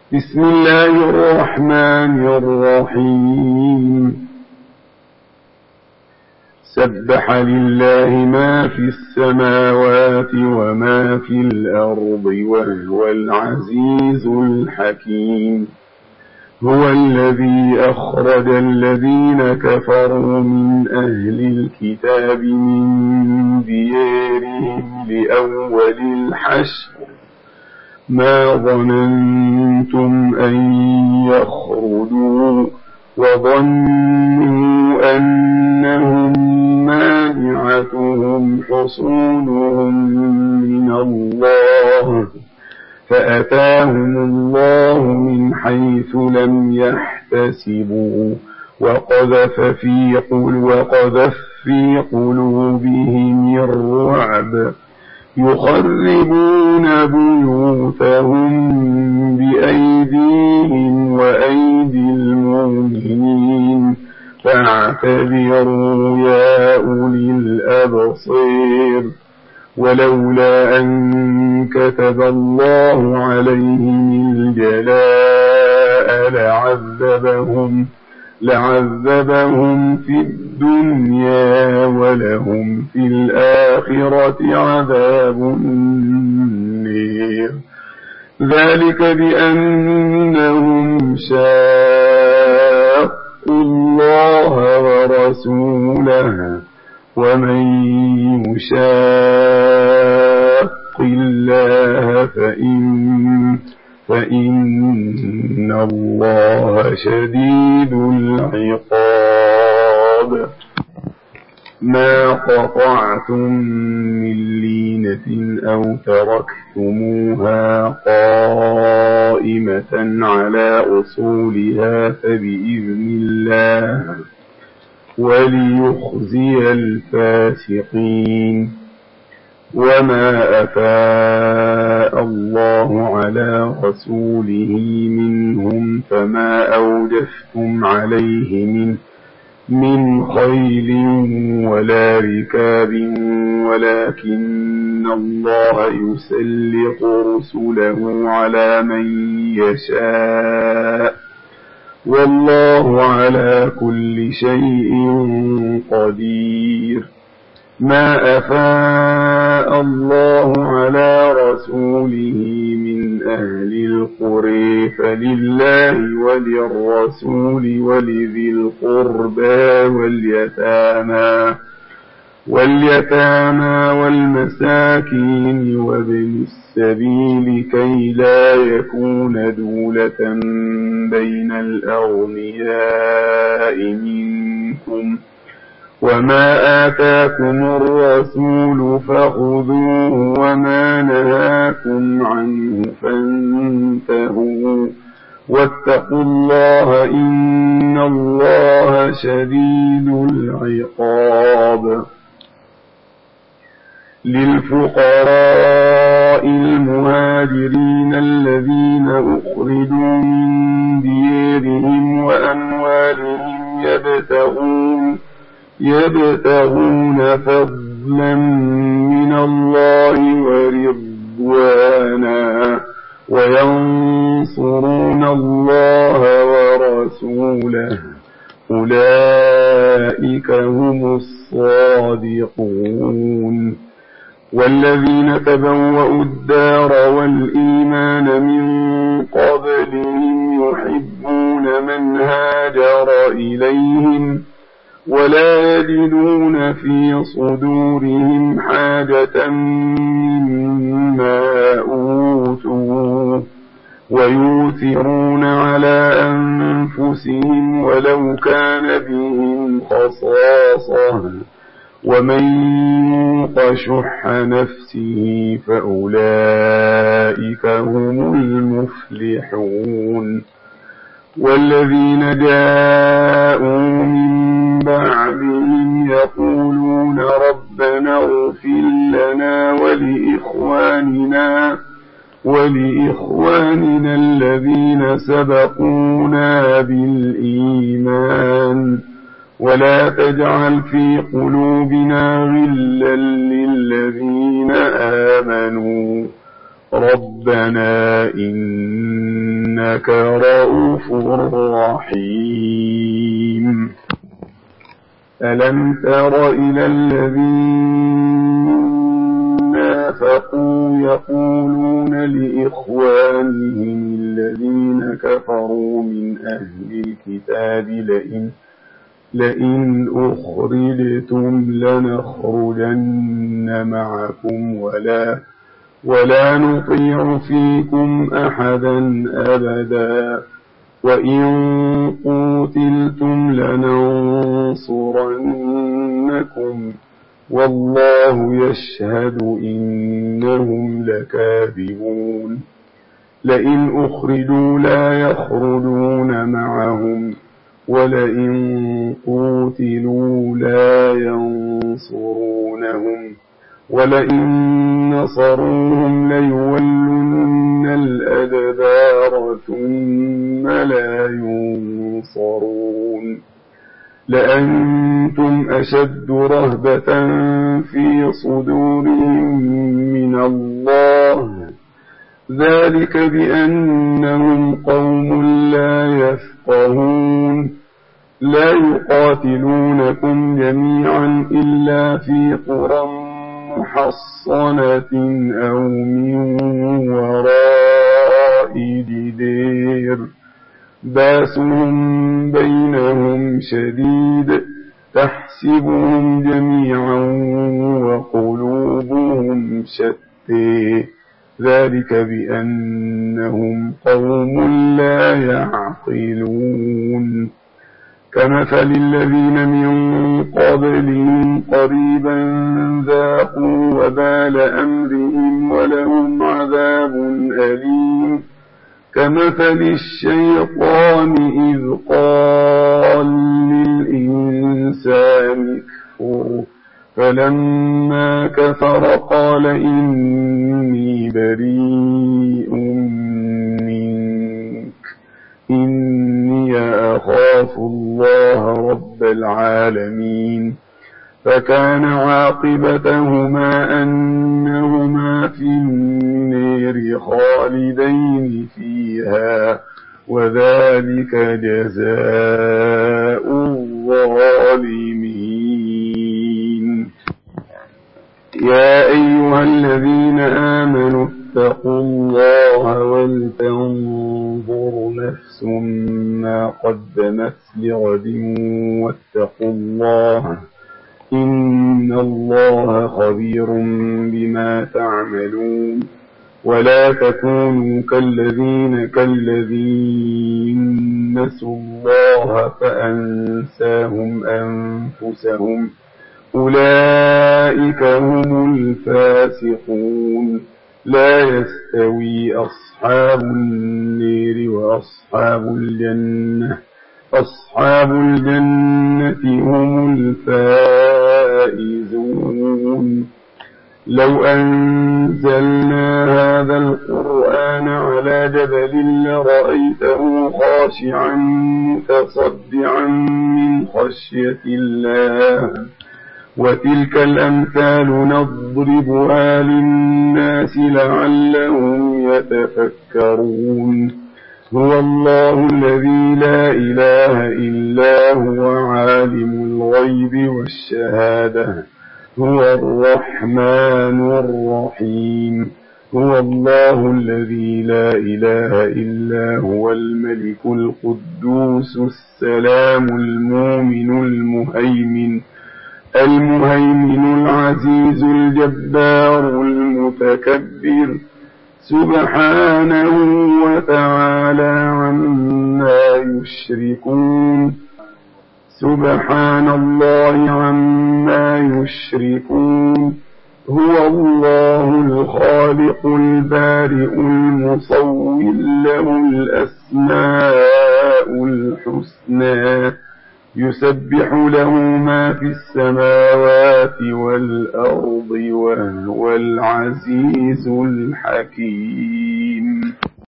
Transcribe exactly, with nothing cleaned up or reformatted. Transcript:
بسم الله الرحمن الرحيم سبح لله ما في السماوات وما في الأرض وهو العزيز الحكيم هو الذي أخرج الذين كفروا من أهل الكتاب من ديارهم لأول الحشر ما ظننتم أن يخرجوا وظنوا أنهم مانعتهم حصونهم من الله فأتاهم الله من حيث لم يحتسبوا وقذف في وقذف في قلوبهم الرعب يخربون بيوتهم بأيديهم وأيدي المؤمنين فاعتبروا يا أولي الأبصير ولولا أن كتب الله عليهم الجلاء لعذبهم لعذبهم في الدنيا ولهم في الآخرة عذاب النير ذلك بأنهم شاقوا الله ورسوله ومن يشاق الله فإن فإن الله شديد العقاب ما قطعتم من لينة أو تركتموها قائمة على أصولها فبإذن الله وليخزي الفاسقين وما أفاء الله على رسوله منهم فما أوجفتم عليه من من خيل ولا ركاب ولكن الله يسلط رسله على من يشاء والله على كل شيء قدير ما أفاء الله على رسوله من أهل القرى فلله وللرسول ولذي القربى واليتامى واليتامى والمساكين وابن السبيل كي لا يكون دولة بين الأغنياء منكم وما آتاكم الرسول فخذوه وما نهاكم عنه فانتهوا واتقوا الله إن الله شديد العقاب للفقراء المهاجرين الذين أخرجوا من ديارهم وأموالهم يبتغون يبتغون فضلا من الله ورضوانا وينصرون الله ورسوله أولئك هم الصادقون والذين تبوأوا الدار والإيمان من قبلهم يحبون من هاجر إليهم ولا يجدون في صدورهم حاجة مما أوتوا ويؤثرون على أنفسهم ولو كان بهم خصاصة ومن يوق شح نفسه فأولئك هم المفلحون والذين جاءوا من بعدهم يقولون ربنا اغفر لنا ولإخواننا ولإخواننا الذين سبقونا بالإيمان ولا تجعل في قلوبنا غلا للذين آمنوا ربنا إنك إنك رؤوف رحيم. ألم تر إلى الذين نافقوا يقولون لإخوانهم الذين كفروا من أهل الكتاب لئن لئن أخرجتم لنخرجن معكم ولا ولا نطيع فيكم أحدا أبدا وإن قوتلتم لننصرنكم والله يشهد إنهم لكاذبون. لئن أخرجوا لا يخرجون معهم ولئن قوتلوا لا ينصرونهم ولئن نصروهم ليولن الأدبار ثم لا ينصرون. لأنتم أشد رهبة في صدورهم من الله ذلك بأنهم قوم لا يفقهون. لا يقاتلونكم جميعا إلا في قرى محصنة أو من وراء جدير باسهم بينهم شديد تحسبهم جميعا وقلوبهم شتى ذلك بأنهم قوم لا يعقلون. كمثل الذين من قبلهم قريبا ذاقوا وبال أمرهم ولهم عذاب أليم. كمثل الشيطان إذ قال للإنسان اكفر فلما كفر قال إني بريء منك إني أخاف الله رب العالمين. فكان عاقبتهما أنهما في النار خالدين فيها وذلك جزاء الظالمين. يا أيها الذين آمنوا اتقوا الله ولتنظر نفس ما قدمت لغد واتقوا الله إن الله خبير بما تعملون. ولا تكونوا كالذين كالذين نسوا الله فأنساهم أنفسهم أولئك هم الفاسقون. لا يستوي أصحاب النار وأصحاب الجنة أصحاب الجنة هم الفائزون. لو أنزلنا هذا القرآن على جبل لرأيته خاشعا متصدعا من خشية الله. وتلك الأمثال نضربها للناس لعلهم يتفكرون. هو الله الذي لا إله إلا هو عالم الغيب والشهادة هو الرحمن الرحيم. هو الله الذي لا إله إلا هو الملك القدوس السلام المؤمن المهيمن المهيمن العزيز الجبار المتكبر سبحانه وتعالى عما يشركون. سبحان الله عما يشركون. هو الله الخالق البارئ المصور له الأسماء الحسنى يسبح له ما في السماوات والأرض وهو العزيز الحكيم.